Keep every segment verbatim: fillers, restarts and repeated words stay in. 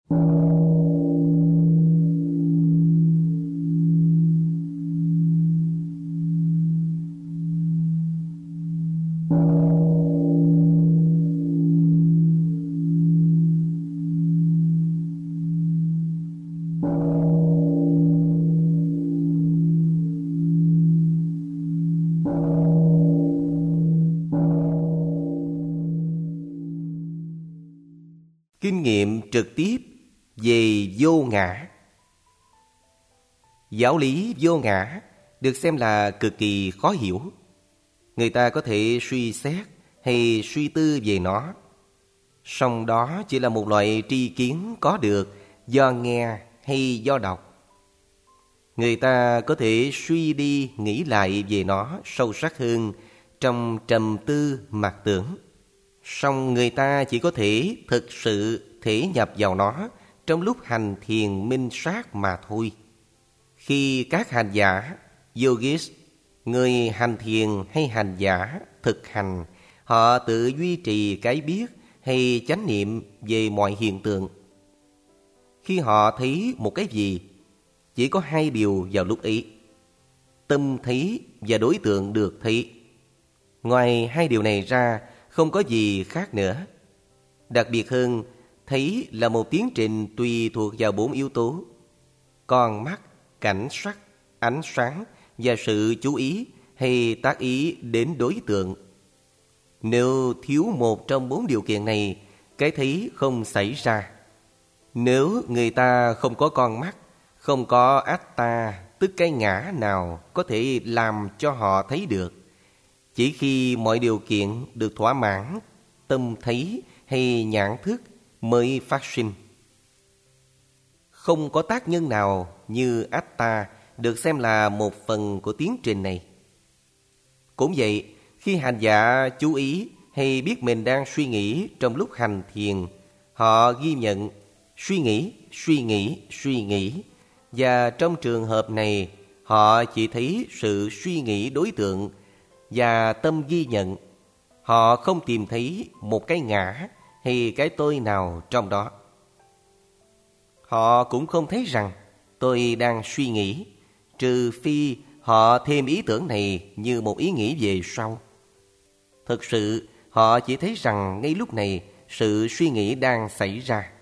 Kinh nghiệm trực tiếp về vô ngã. Giáo lý vô ngã được xem là cực kỳ khó hiểu. Người ta có thể suy xét hay suy tư về nó, song đó chỉ là một loại tri kiến có được do nghe hay do đọc. Người ta có thể suy đi nghĩ lại về nó sâu sắc hơn trong trầm tư mặc tưởng, song người ta chỉ có thể thực sự thể nhập vào nó trong lúc hành thiền minh sát mà thôi. Khi các hành giả, yogis, người hành thiền hay hành giả thực hành, họ tự duy trì cái biết hay chánh niệm về mọi hiện tượng. Khi họ thấy một cái gì, chỉ có hai điều vào lúc ấy: tâm thấy và đối tượng được thấy. Ngoài hai điều này ra, không có gì khác nữa. Đặc biệt hơn, thấy là một tiến trình tùy thuộc vào bốn yếu tố: con mắt, cảnh sắc, ánh sáng và sự chú ý hay tác ý đến đối tượng. Nếu thiếu một trong bốn điều kiện này, cái thấy không xảy ra. Nếu người ta không có con mắt, không có atta, tức cái ngã nào có thể làm cho họ thấy được, chỉ khi mọi điều kiện được thỏa mãn, tâm thấy hay nhãn thức mới phát sinh. Không có tác nhân nào như atta được xem là một phần của tiến trình này. Cũng vậy, khi hành giả chú ý hay biết mình đang suy nghĩ trong lúc hành thiền, họ ghi nhận suy nghĩ, suy nghĩ, suy nghĩ, và trong trường hợp này, họ chỉ thấy sự suy nghĩ đối tượng và tâm ghi nhận. Họ không tìm thấy một cái ngã hay cái tôi nào trong đó. Họ cũng không thấy rằng tôi đang suy nghĩ, trừ phi họ thêm ý tưởng này như một ý nghĩ về sau. Thực sự, họ chỉ thấy rằng ngay lúc này sự suy nghĩ đang xảy ra.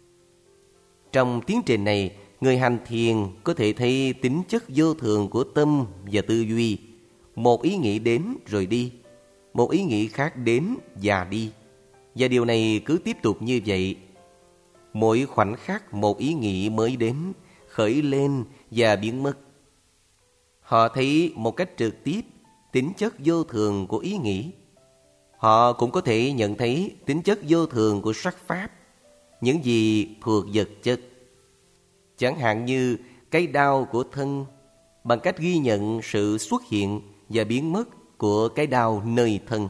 Trong tiến trình này, người hành thiền có thể thấy tính chất vô thường của tâm và tư duy. Một ý nghĩ đến rồi đi, một ý nghĩ khác đến và đi. Và điều này cứ tiếp tục như vậy. Mỗi khoảnh khắc một ý nghĩ mới đến, khởi lên và biến mất. Họ thấy một cách trực tiếp tính chất vô thường của ý nghĩ. Họ cũng có thể nhận thấy tính chất vô thường của sắc pháp, những gì thuộc vật chất. Chẳng hạn như cái đau của thân, bằng cách ghi nhận sự xuất hiện và biến mất của cái đau nơi thân.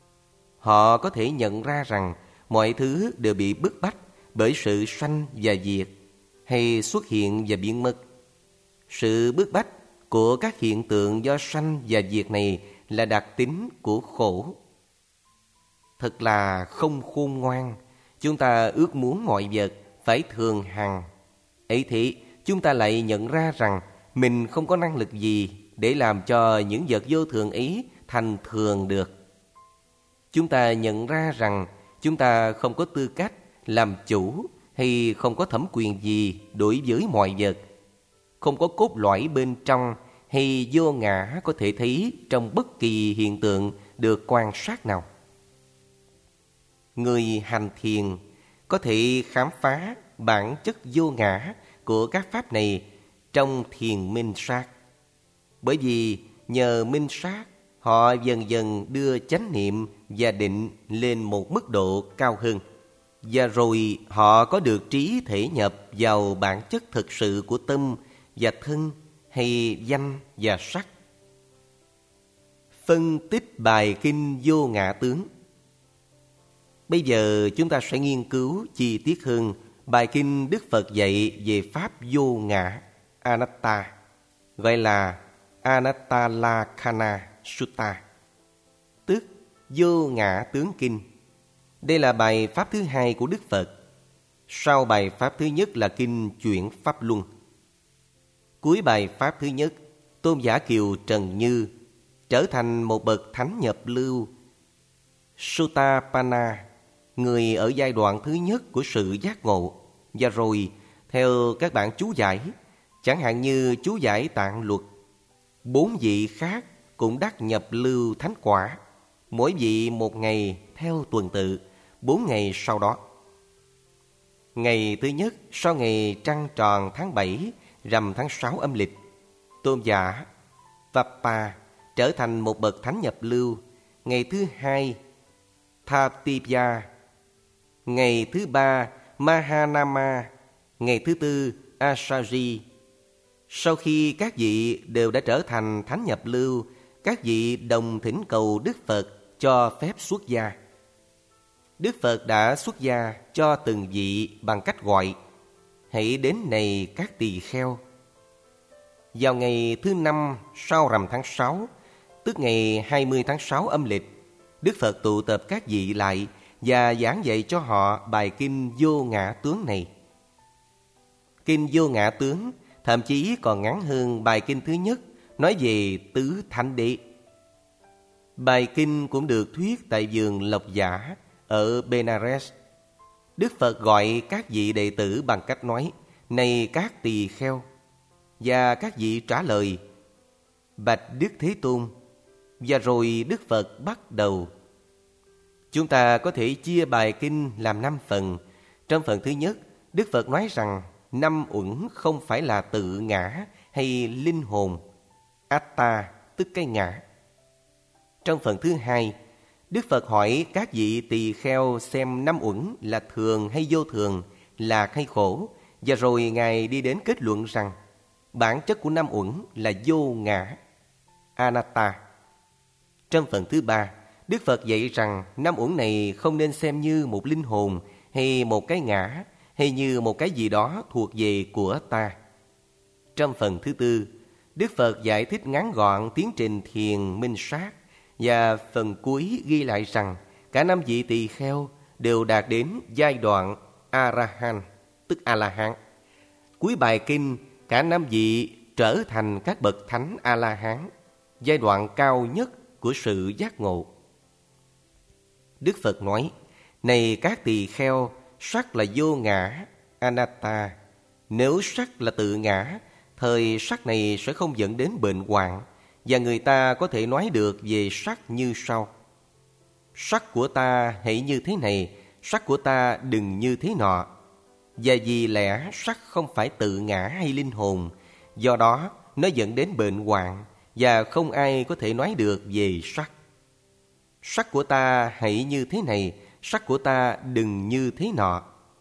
Họ có thể nhận ra rằng mọi thứ đều bị bức bách bởi sự sanh và diệt, hay xuất hiện và biến mất. Sự bức bách của các hiện tượng do sanh và diệt này là đặc tính của khổ. Thật là không khôn ngoan. Chúng ta ước muốn mọi vật phải thường hằng. Ấy thế, chúng ta lại nhận ra rằng mình không có năng lực gì để làm cho những vật vô thường ấy thành thường được. Chúng ta nhận ra rằng chúng ta không có tư cách làm chủ hay không có thẩm quyền gì đối với mọi vật. Không có cốt lõi bên trong hay vô ngã có thể thấy trong bất kỳ hiện tượng được quan sát nào. Người hành thiền có thể khám phá bản chất vô ngã của các pháp này trong thiền minh sát. Bởi vì nhờ minh sát, họ dần dần đưa chánh niệm và định lên một mức độ cao hơn. Và rồi họ có được trí thể nhập vào bản chất thực sự của tâm và thân hay danh và sắc. Phân tích bài kinh vô ngã tướng. Bây giờ chúng ta sẽ nghiên cứu chi tiết hơn bài kinh Đức Phật dạy về pháp vô ngã, Anatta, gọi là Anattalakkhana Sutta, tức vô ngã tướng kinh. Đây là bài pháp thứ hai của Đức Phật. Sau bài pháp thứ nhất là kinh Chuyển Pháp Luân. Cuối bài pháp thứ nhất, Tôn giả Kiều Trần Như trở thành một bậc thánh nhập lưu Sotapanna, người ở giai đoạn thứ nhất của sự giác ngộ. Và rồi, theo các bản chú giải, chẳng hạn như chú giải Tạng Luật, bốn vị khác cũng đắc nhập lưu thánh quả, mỗi vị một ngày theo tuần tự, bốn ngày sau đó. Ngày thứ nhất sau ngày trăng tròn tháng bảy, rằm tháng sáu âm lịch, Tôn giả Vappa trở thành một bậc thánh nhập lưu. Ngày thứ hai, Thatiya. Ngày thứ ba, Mahanama. Ngày thứ tư, Asari. Sau khi các vị đều đã trở thành thánh nhập lưu, các vị đồng thỉnh cầu Đức Phật cho phép xuất gia. Đức Phật đã xuất gia cho từng vị bằng cách gọi: hãy đến này các tỳ kheo. Vào ngày thứ năm sau rằm tháng sáu, tức ngày hai mươi tháng sáu âm lịch, Đức Phật tụ tập các vị lại và giảng dạy cho họ bài kinh Vô Ngã Tướng này. Kinh Vô Ngã Tướng thậm chí còn ngắn hơn bài kinh thứ nhất, nói về tứ thánh đế. Bài kinh cũng được thuyết tại vườn Lộc Giả ở Benares. Đức Phật gọi các vị đệ tử bằng cách nói: này các tỳ kheo. Và các vị trả lời: bạch Đức Thế Tôn. Và rồi Đức Phật bắt đầu. Chúng ta có thể chia bài kinh làm năm phần. Trong phần thứ nhất, Đức Phật nói rằng năm uẩn không phải là tự ngã hay linh hồn, Atta, tức cái ngã. Trong phần thứ hai, Đức Phật hỏi các vị tỳ kheo xem năm uẩn là thường hay vô thường, lạc hay khổ, và rồi Ngài đi đến kết luận rằng bản chất của năm uẩn là vô ngã, Anatta. Trong phần thứ ba, Đức Phật dạy rằng năm uẩn này không nên xem như một linh hồn hay một cái ngã hay như một cái gì đó thuộc về của ta. Trong phần thứ tư, Đức Phật giải thích ngắn gọn tiến trình thiền minh sát, và phần cuối ghi lại rằng cả năm vị tỳ kheo đều đạt đến giai đoạn A-la-hán, tức A-la-hán. Cuối bài kinh, cả năm vị trở thành các bậc thánh A-la-hán, giai đoạn cao nhất của sự giác ngộ. Đức Phật nói: này các tỳ kheo, sắc là vô ngã, Anatta. Nếu sắc là tự ngã, thời sắc này sẽ không dẫn đến bệnh hoạn. Và người ta có thể nói được về sắc như sau: sắc của ta hãy như thế này, sắc của ta đừng như thế nọ. Và vì lẽ sắc không phải tự ngã hay linh hồn, do đó nó dẫn đến bệnh hoạn, và không ai có thể nói được về sắc. Sắc của ta hãy như thế này, sắc của ta đừng như thế nọ.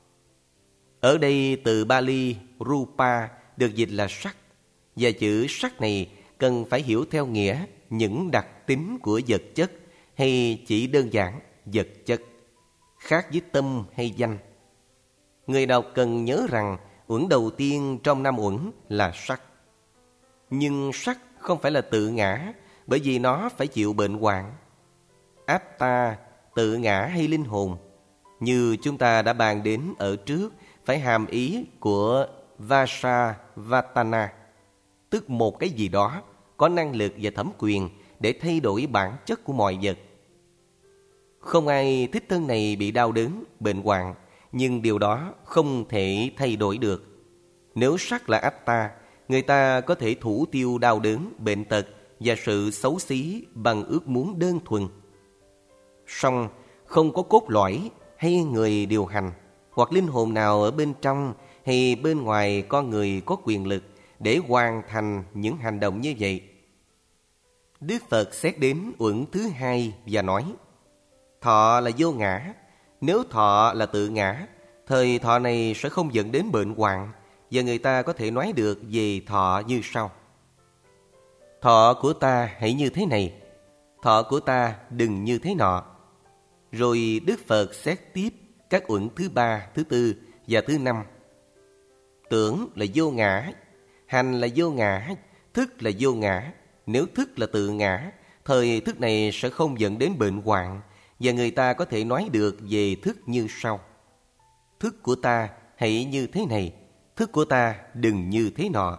Ở đây từ Bali Rupa được dịch là sắc, và chữ sắc này cần phải hiểu theo nghĩa những đặc tính của vật chất, hay chỉ đơn giản vật chất, khác với tâm hay danh. Người đọc cần nhớ rằng uẩn đầu tiên trong năm uẩn là sắc. Nhưng sắc không phải là tự ngã, bởi vì nó phải chịu bệnh hoạn. Atta, tự ngã hay linh hồn, như chúng ta đã bàn đến ở trước, phải hàm ý của Vasavatana, tức một cái gì đó có năng lực và thẩm quyền để thay đổi bản chất của mọi vật. Không ai thích thân này bị đau đớn, bệnh hoạn, nhưng điều đó không thể thay đổi được. Nếu sắc là Atta, người ta có thể thủ tiêu đau đớn, bệnh tật và sự xấu xí bằng ước muốn đơn thuần. Song không có cốt lõi hay người điều hành, hoặc linh hồn nào ở bên trong hay bên ngoài con người có quyền lực để hoàn thành những hành động như vậy. Đức Phật xét đến uẩn thứ hai và nói: thọ là vô ngã. Nếu thọ là tự ngã, thời thọ này sẽ không dẫn đến bệnh hoạn, và người ta có thể nói được về thọ như sau: thọ của ta hãy như thế này, thọ của ta đừng như thế nọ. Rồi Đức Phật xét tiếp các uẩn thứ ba, thứ tư và thứ năm. Tưởng là vô ngã, hành là vô ngã, thức là vô ngã. Nếu thức là tự ngã, thời thức này sẽ không dẫn đến bệnh hoạn, và người ta có thể nói được về thức như sau: Thức của ta hãy như thế này, thức của ta đừng như thế nọ.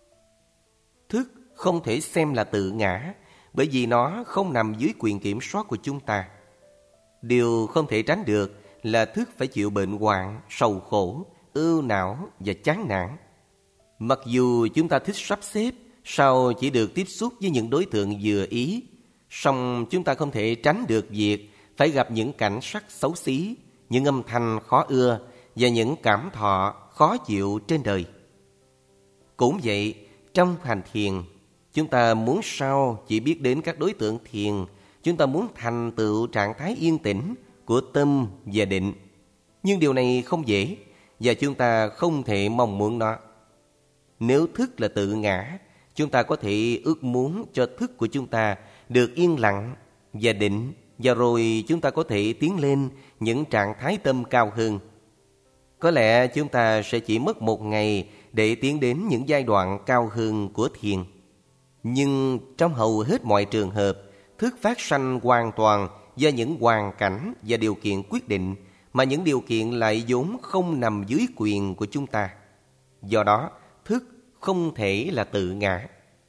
Thức không thể xem là tự ngã, bởi vì nó không nằm dưới quyền kiểm soát của chúng ta. Điều không thể tránh được là thức phải chịu bệnh hoạn, sầu khổ, ưu não và chán nản. Mặc dù chúng ta thích sắp xếp, sau chỉ được tiếp xúc với những đối tượng vừa ý, song chúng ta không thể tránh được việc phải gặp những cảnh sắc xấu xí, những âm thanh khó ưa và những cảm thọ khó chịu trên đời. Cũng vậy, trong hành thiền, chúng ta muốn sao chỉ biết đến các đối tượng thiền, chúng ta muốn thành tựu trạng thái yên tĩnh của tâm và định. Nhưng điều này không dễ, và chúng ta không thể mong muốn nó. Nếu thức là tự ngã, chúng ta có thể ước muốn cho thức của chúng ta được yên lặng và định, và rồi chúng ta có thể tiến lên những trạng thái tâm cao hơn. Có lẽ chúng ta sẽ chỉ mất một ngày để tiến đến những giai đoạn cao hơn của thiền. Nhưng trong hầu hết mọi trường hợp, thức phát sanh hoàn toàn do những hoàn cảnh và điều kiện quyết định, mà những điều kiện lại vốn không nằm dưới quyền của chúng ta. Do đó, thức không thể là tự ngã.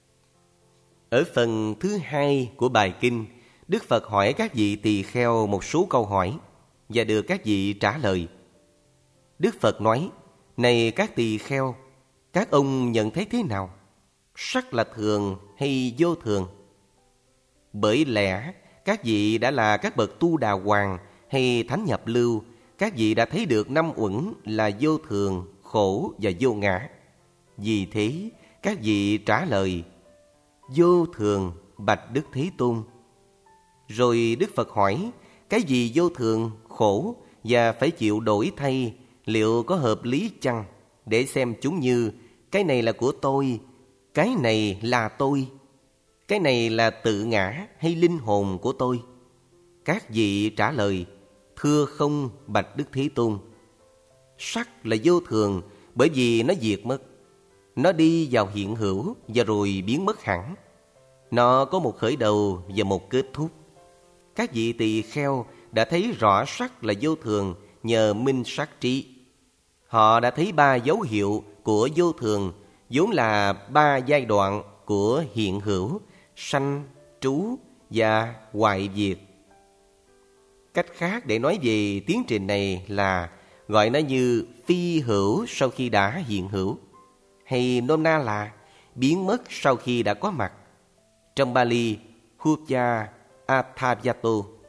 Ở phần thứ hai của bài kinh, Đức Phật hỏi các vị tỳ kheo một số câu hỏi và được các vị trả lời. Đức Phật nói: Này các tỳ kheo, các ông nhận thấy thế nào? Sắc là thường hay vô thường? Bởi lẽ các vị đã là các bậc tu đà hoàng hay thánh nhập lưu, các vị đã thấy được năm uẩn là vô thường, khổ và vô ngã. Vì thế các vị trả lời: Vô thường, bạch Đức Thế Tôn. Rồi Đức Phật hỏi: Cái gì vô thường, khổ và phải chịu đổi thay, liệu có hợp lý chăng? Để xem chúng như: cái này là của tôi, cái này là tôi, cái này là tự ngã hay linh hồn của tôi. Các vị trả lời: Thưa không, bạch Đức Thế Tôn. Sắc là vô thường, bởi vì nó diệt mất. Nó đi vào hiện hữu và rồi biến mất hẳn. Nó có một khởi đầu và một kết thúc. Các vị tỳ kheo đã thấy rõ sắc là vô thường nhờ minh sát trí. Họ đã thấy ba dấu hiệu của vô thường, vốn là ba giai đoạn của hiện hữu, sanh, trú và hoại diệt. Cách khác để nói về tiến trình này là gọi nó như phi hữu sau khi đã hiện hữu, hay nôm na là biến mất sau khi đã có mặt. Trong Bali, Hupya Athavyato.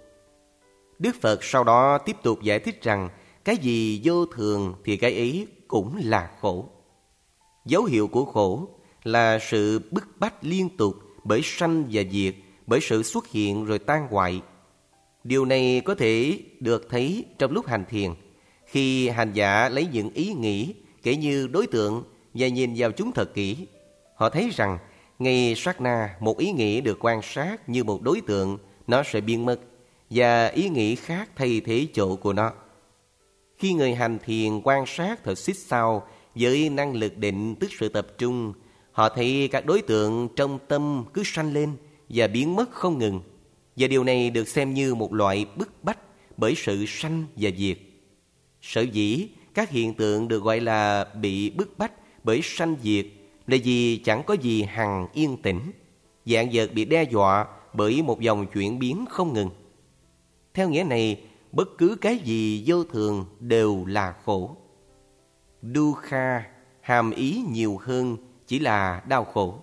Đức Phật sau đó tiếp tục giải thích rằng cái gì vô thường thì cái ấy cũng là khổ. Dấu hiệu của khổ là sự bức bách liên tục bởi sanh và diệt, bởi sự xuất hiện rồi tan hoại. Điều này có thể được thấy trong lúc hành thiền, khi hành giả lấy những ý nghĩ kể như đối tượng và nhìn vào chúng thật kỹ. Họ thấy rằng ngay sát na một ý nghĩ được quan sát như một đối tượng, nó sẽ biến mất và ý nghĩ khác thay thế chỗ của nó. Khi người hành thiền quan sát thật xích sao với năng lực định tức sự tập trung, họ thấy các đối tượng trong tâm cứ sanh lên và biến mất không ngừng. Và điều này được xem như một loại bức bách bởi sự sanh và diệt. Sở dĩ các hiện tượng được gọi là bị bức bách bởi sanh diệt là vì chẳng có gì hằng yên tĩnh. Vạn vật bị đe dọa bởi một dòng chuyển biến không ngừng. Theo nghĩa này, bất cứ cái gì vô thường đều là khổ. Dukkha hàm ý nhiều hơn chỉ là đau khổ.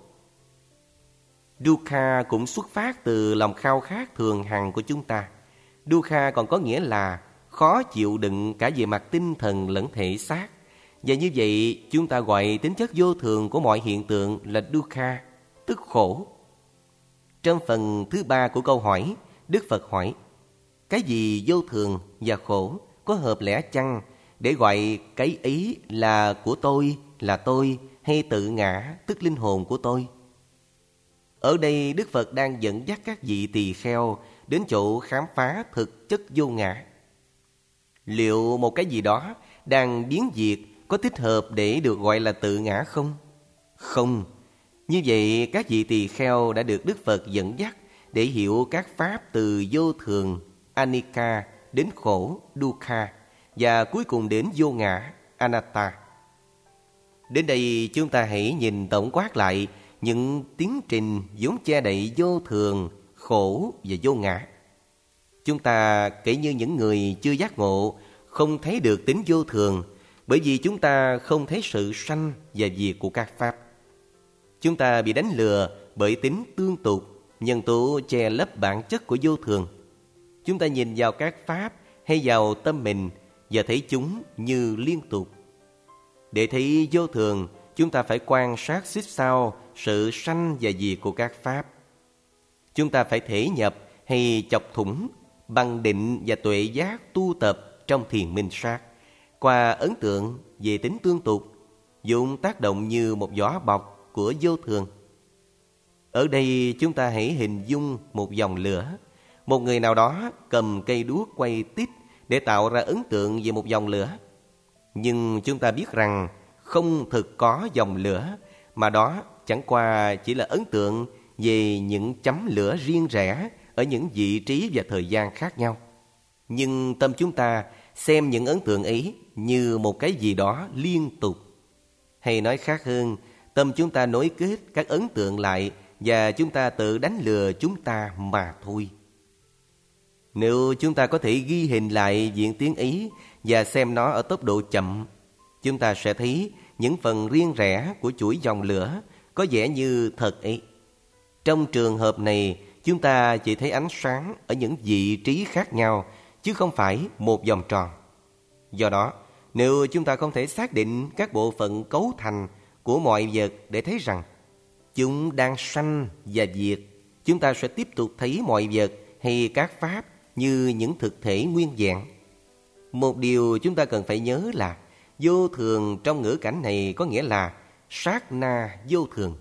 Dukkha cũng xuất phát từ lòng khao khát thường hằng của chúng ta. Dukkha còn có nghĩa là khó chịu đựng cả về mặt tinh thần lẫn thể xác. Và như vậy chúng ta gọi tính chất vô thường của mọi hiện tượng là Dukkha, tức khổ. Trong phần thứ ba của câu hỏi, Đức Phật hỏi: cái gì vô thường và khổ có hợp lẽ chăng để gọi cái ý là của tôi, là tôi, hay tự ngã, tức linh hồn của tôi? Ở đây Đức Phật đang dẫn dắt các vị tỳ kheo đến chỗ khám phá thực chất vô ngã. Liệu một cái gì đó đang biến diệt có thích hợp để được gọi là tự ngã không? Không. Như vậy các vị tỳ kheo đã được Đức Phật dẫn dắt để hiểu các pháp từ vô thường, anicca, đến khổ, dukkha, và cuối cùng đến vô ngã, anatta. Đến đây chúng ta hãy nhìn tổng quát lại những tiến trình vốn che đậy vô thường, khổ và vô ngã. Chúng ta kể như những người chưa giác ngộ, không thấy được tính vô thường, bởi vì chúng ta không thấy sự sanh và diệt của các pháp. Chúng ta bị đánh lừa bởi tính tương tục, nhân tố che lấp bản chất của vô thường. Chúng ta nhìn vào các pháp hay vào tâm mình và thấy chúng như liên tục. Để thấy vô thường, chúng ta phải quan sát xích sao sự sanh và diệt của các pháp. Chúng ta phải thể nhập hay chọc thủng bằng định và tuệ giác tu tập trong thiền minh sát, qua ấn tượng về tính tương tục, dụng tác động như một vỏ bọc của vô thường. Ở đây chúng ta hãy hình dung một dòng lửa. Một người nào đó cầm cây đuốc quay tít để tạo ra ấn tượng về một dòng lửa. Nhưng chúng ta biết rằng không thực có dòng lửa, mà đó chẳng qua chỉ là ấn tượng về những chấm lửa riêng rẽ ở những vị trí và thời gian khác nhau. Nhưng tâm chúng ta xem những ấn tượng ấy như một cái gì đó liên tục. Hay nói khác hơn, tâm chúng ta nối kết các ấn tượng lại và chúng ta tự đánh lừa chúng ta mà thôi. Nếu chúng ta có thể ghi hình lại diễn tiến ấy và xem nó ở tốc độ chậm, chúng ta sẽ thấy những phần riêng rẽ của chuỗi dòng lửa có vẻ như thật ấy. Trong trường hợp này, chúng ta chỉ thấy ánh sáng ở những vị trí khác nhau, chứ không phải một vòng tròn. Do đó, nếu chúng ta không thể xác định các bộ phận cấu thành của mọi vật để thấy rằng chúng đang sanh và diệt, chúng ta sẽ tiếp tục thấy mọi vật hay các pháp như những thực thể nguyên vẹn. Một điều chúng ta cần phải nhớ là vô thường trong ngữ cảnh này có nghĩa là sát na vô thường.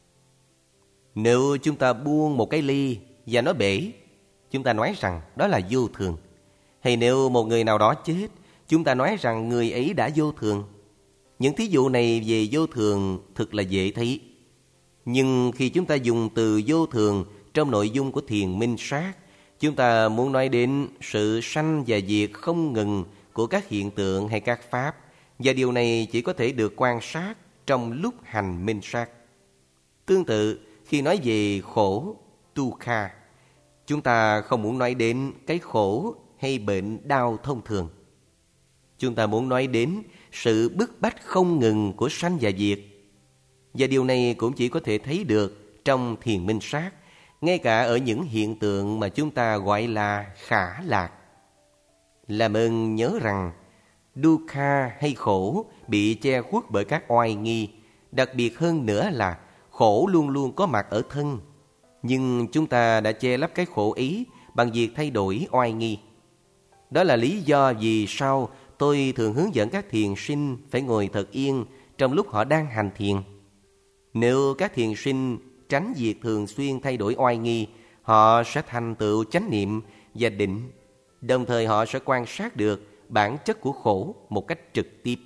Nếu chúng ta buông một cái ly và nó bể, chúng ta nói rằng đó là vô thường. Hay nếu một người nào đó chết, chúng ta nói rằng người ấy đã vô thường. Những thí dụ này về vô thường thật là dễ thấy. Nhưng khi chúng ta dùng từ vô thường trong nội dung của thiền minh sát, chúng ta muốn nói đến sự sanh và diệt không ngừng của các hiện tượng hay các pháp, và điều này chỉ có thể được quan sát trong lúc hành minh sát. Tương tự, khi nói về khổ, dukkha, chúng ta không muốn nói đến cái khổ hay bệnh đau thông thường. Chúng ta muốn nói đến sự bức bách không ngừng của sanh và diệt. Và điều này cũng chỉ có thể thấy được trong thiền minh sát, ngay cả ở những hiện tượng mà chúng ta gọi là khả lạc. Làm ơn nhớ rằng dukkha hay khổ bị che khuất bởi các oai nghi. Đặc biệt hơn nữa là khổ luôn luôn có mặt ở thân, nhưng chúng ta đã che lấp cái khổ ý bằng việc thay đổi oai nghi. Đó là lý do vì sao tôi thường hướng dẫn các thiền sinh phải ngồi thật yên trong lúc họ đang hành thiền. Nếu các thiền sinh tránh việc thường xuyên thay đổi oai nghi, họ sẽ thành tựu chánh niệm và định, đồng thời họ sẽ quan sát được bản chất của khổ một cách trực tiếp.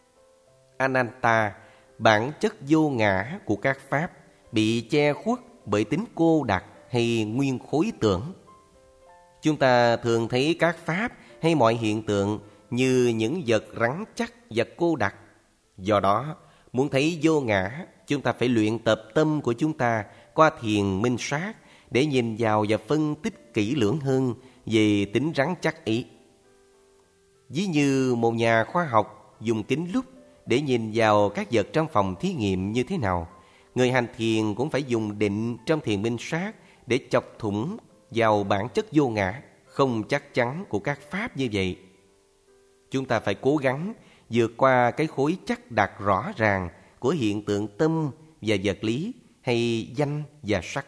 Anatta, bản chất vô ngã của các pháp, bị che khuất bởi tính cô đặc hay nguyên khối tưởng. Chúng ta thường thấy các pháp hay mọi hiện tượng như những vật rắn chắc và cô đặc. Do đó, muốn thấy vô ngã, chúng ta phải luyện tập tâm của chúng ta qua thiền minh sát để nhìn vào và phân tích kỹ lưỡng hơn về tính rắn chắc ấy. Ví như một nhà khoa học dùng kính lúp để nhìn vào các vật trong phòng thí nghiệm như thế nào, người hành thiền cũng phải dùng định trong thiền minh sát để chọc thủng vào bản chất vô ngã không chắc chắn của các pháp như vậy. Chúng ta phải cố gắng vượt qua cái khối chắc đặc rõ ràng của hiện tượng tâm và vật lý hay danh và sắc.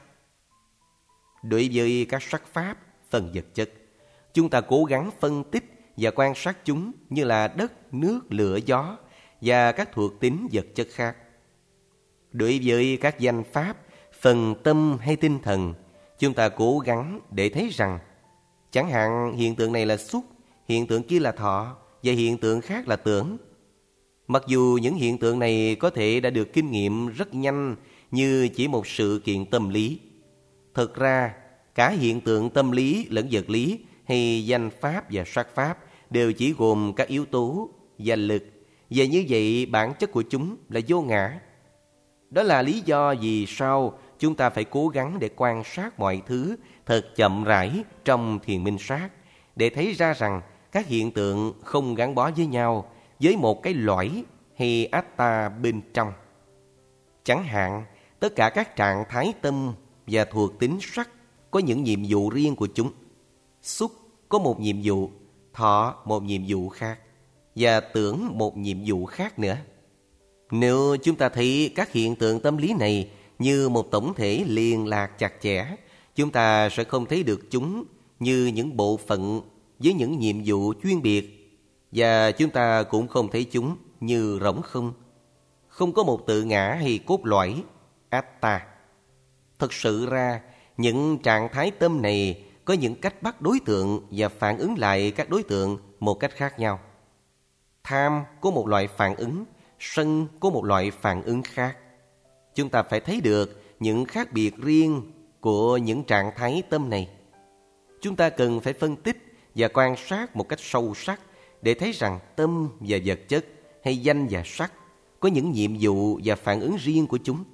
Đối với các sắc pháp, phần vật chất, chúng ta cố gắng phân tích và quan sát chúng như là đất, nước, lửa, gió và các thuộc tính vật chất khác. Đối với các danh pháp, phần tâm hay tinh thần, chúng ta cố gắng để thấy rằng chẳng hạn hiện tượng này là xúc, hiện tượng kia là thọ và hiện tượng khác là tưởng. Mặc dù những hiện tượng này có thể đã được kinh nghiệm rất nhanh như chỉ một sự kiện tâm lý, thực ra cả hiện tượng tâm lý lẫn vật lý hay danh pháp và sắc pháp đều chỉ gồm các yếu tố và lực, và như vậy bản chất của chúng là vô ngã. Đó là lý do vì sao chúng ta phải cố gắng để quan sát mọi thứ thật chậm rãi trong thiền minh sát, để thấy ra rằng các hiện tượng không gắn bó với nhau với một cái lõi hay atta bên trong. Chẳng hạn, tất cả các trạng thái tâm và thuộc tính sắc có những nhiệm vụ riêng của chúng. Xúc có một nhiệm vụ, thọ một nhiệm vụ khác, và tưởng một nhiệm vụ khác nữa. Nếu chúng ta thấy các hiện tượng tâm lý này như một tổng thể liên lạc chặt chẽ, chúng ta sẽ không thấy được chúng như những bộ phận với những nhiệm vụ chuyên biệt, và chúng ta cũng không thấy chúng như rỗng không. Không có một tự ngã hay cốt lõi, atta. Thật sự ra, những trạng thái tâm này có những cách bắt đối tượng và phản ứng lại các đối tượng một cách khác nhau. Tham có một loại phản ứng, sân có một loại phản ứng khác. Chúng ta phải thấy được những khác biệt riêng của những trạng thái tâm này. Chúng ta cần phải phân tích và quan sát một cách sâu sắc để thấy rằng tâm và vật chất hay danh và sắc có những nhiệm vụ và phản ứng riêng của chúng.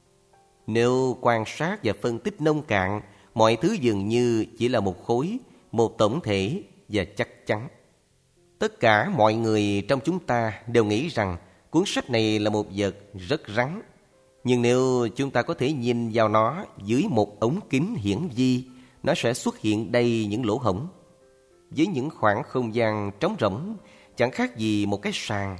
Nếu quan sát và phân tích nông cạn, mọi thứ dường như chỉ là một khối, một tổng thể và chắc chắn. Tất cả mọi người trong chúng ta đều nghĩ rằng cuốn sách này là một vật rất rắn. Nhưng nếu chúng ta có thể nhìn vào nó dưới một ống kính hiển vi, nó sẽ xuất hiện đầy những lỗ hổng. Với những khoảng không gian trống rỗng, chẳng khác gì một cái sàn.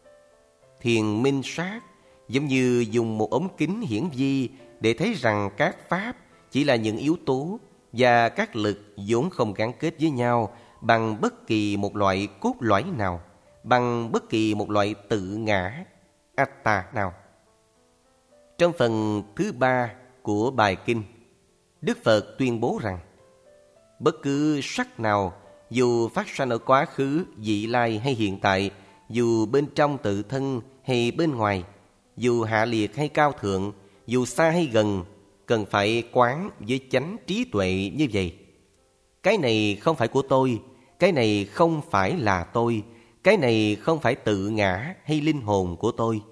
Thiền minh sát giống như dùng một ống kính hiển vi để thấy rằng các pháp chỉ là những yếu tố và các lực vốn không gắn kết với nhau bằng bất kỳ một loại cốt lõi nào, bằng bất kỳ một loại tự ngã, atta nào. Trong phần thứ ba của bài kinh, Đức Phật tuyên bố rằng bất cứ sắc nào, dù phát sanh ở quá khứ, vị lai hay hiện tại, dù bên trong tự thân hay bên ngoài, dù hạ liệt hay cao thượng, dù xa hay gần, cần phải quán với chánh trí tuệ như vậy. Cái này không phải của tôi, cái này không phải là tôi, cái này không phải tự ngã hay linh hồn của tôi.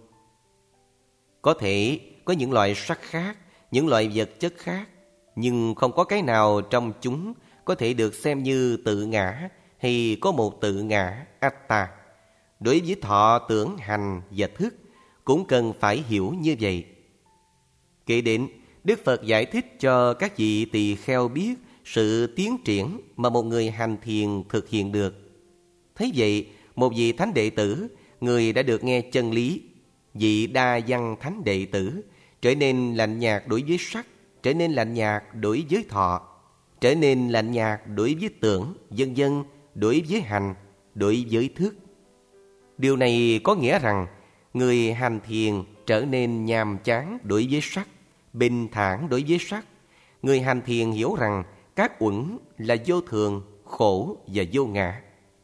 Có thể có những loại sắc khác, những loại vật chất khác, nhưng không có cái nào trong chúng có thể được xem như tự ngã hay có một tự ngã, atta. Đối với thọ, tưởng, hành và thức cũng cần phải hiểu như vậy. Kể đến, Đức Phật giải thích cho các vị tỳ kheo biết sự tiến triển mà một người hành thiền thực hiện được. Thế vậy, một vị thánh đệ tử, người đã được nghe chân lý, vị đa văn thánh đệ tử, trở nên lạnh nhạt đối với sắc, trở nên lạnh nhạt đối với thọ, trở nên lạnh nhạt đối với tưởng, vân vân, đối với hành, đối với thức. Điều này có nghĩa rằng người hành thiền trở nên nhàm chán đối với sắc, bình thản đối với sắc. Người hành thiền hiểu rằng các uẩn là vô thường, khổ và vô ngã.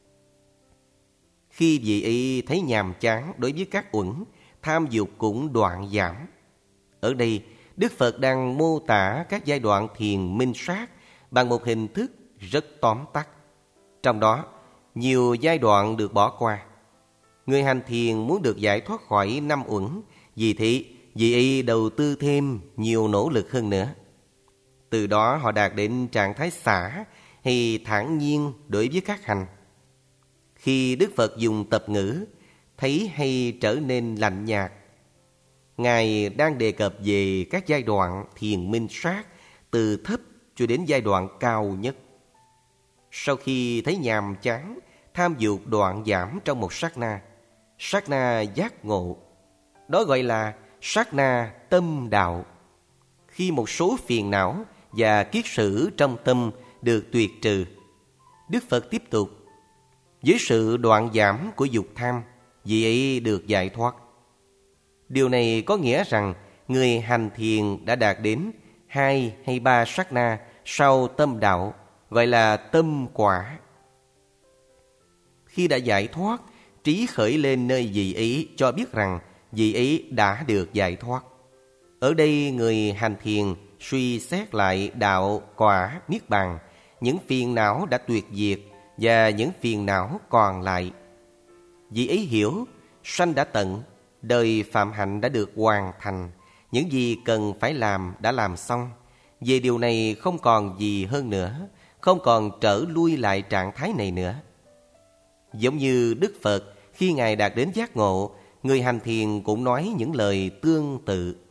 Khi vị ấy thấy nhàm chán đối với các uẩn, tham dục cũng đoạn giảm. Ở đây, Đức Phật đang mô tả các giai đoạn thiền minh sát bằng một hình thức rất tóm tắt. Trong đó, nhiều giai đoạn được bỏ qua. Người hành thiền muốn được giải thoát khỏi năm uẩn, vì thế vị ấy đầu tư thêm nhiều nỗ lực hơn nữa. Từ đó họ đạt đến trạng thái xả hay thản nhiên đối với các hành. Khi Đức Phật dùng tập ngữ thấy hay trở nên lạnh nhạt, Ngài đang đề cập về các giai đoạn thiền minh sát từ thấp cho đến giai đoạn cao nhất. Sau khi thấy nhàm chán, tham dục đoạn giảm trong một sát na, sát na giác ngộ, đó gọi là sát na tâm đạo. Khi một số phiền não và kiết sử trong tâm được tuyệt trừ, Đức Phật tiếp tục. Với sự đoạn giảm của dục tham, vị ấy được giải thoát. Điều này có nghĩa rằng người hành thiền đã đạt đến hai hay ba sát na sau tâm đạo, gọi là tâm quả. Khi đã giải thoát, trí khởi lên nơi vị ấy cho biết rằng vị ấy đã được giải thoát. Ở đây người hành thiền suy xét lại đạo, quả, niết bàn, những phiền não đã tuyệt diệt, và những phiền não còn lại. Vị ấy hiểu sanh đã tận, đời phạm hạnh đã được hoàn thành, những gì cần phải làm đã làm xong. Về điều này không còn gì hơn nữa, không còn trở lui lại trạng thái này nữa. Giống như Đức Phật khi Ngài đạt đến giác ngộ, người hành thiền cũng nói những lời tương tự.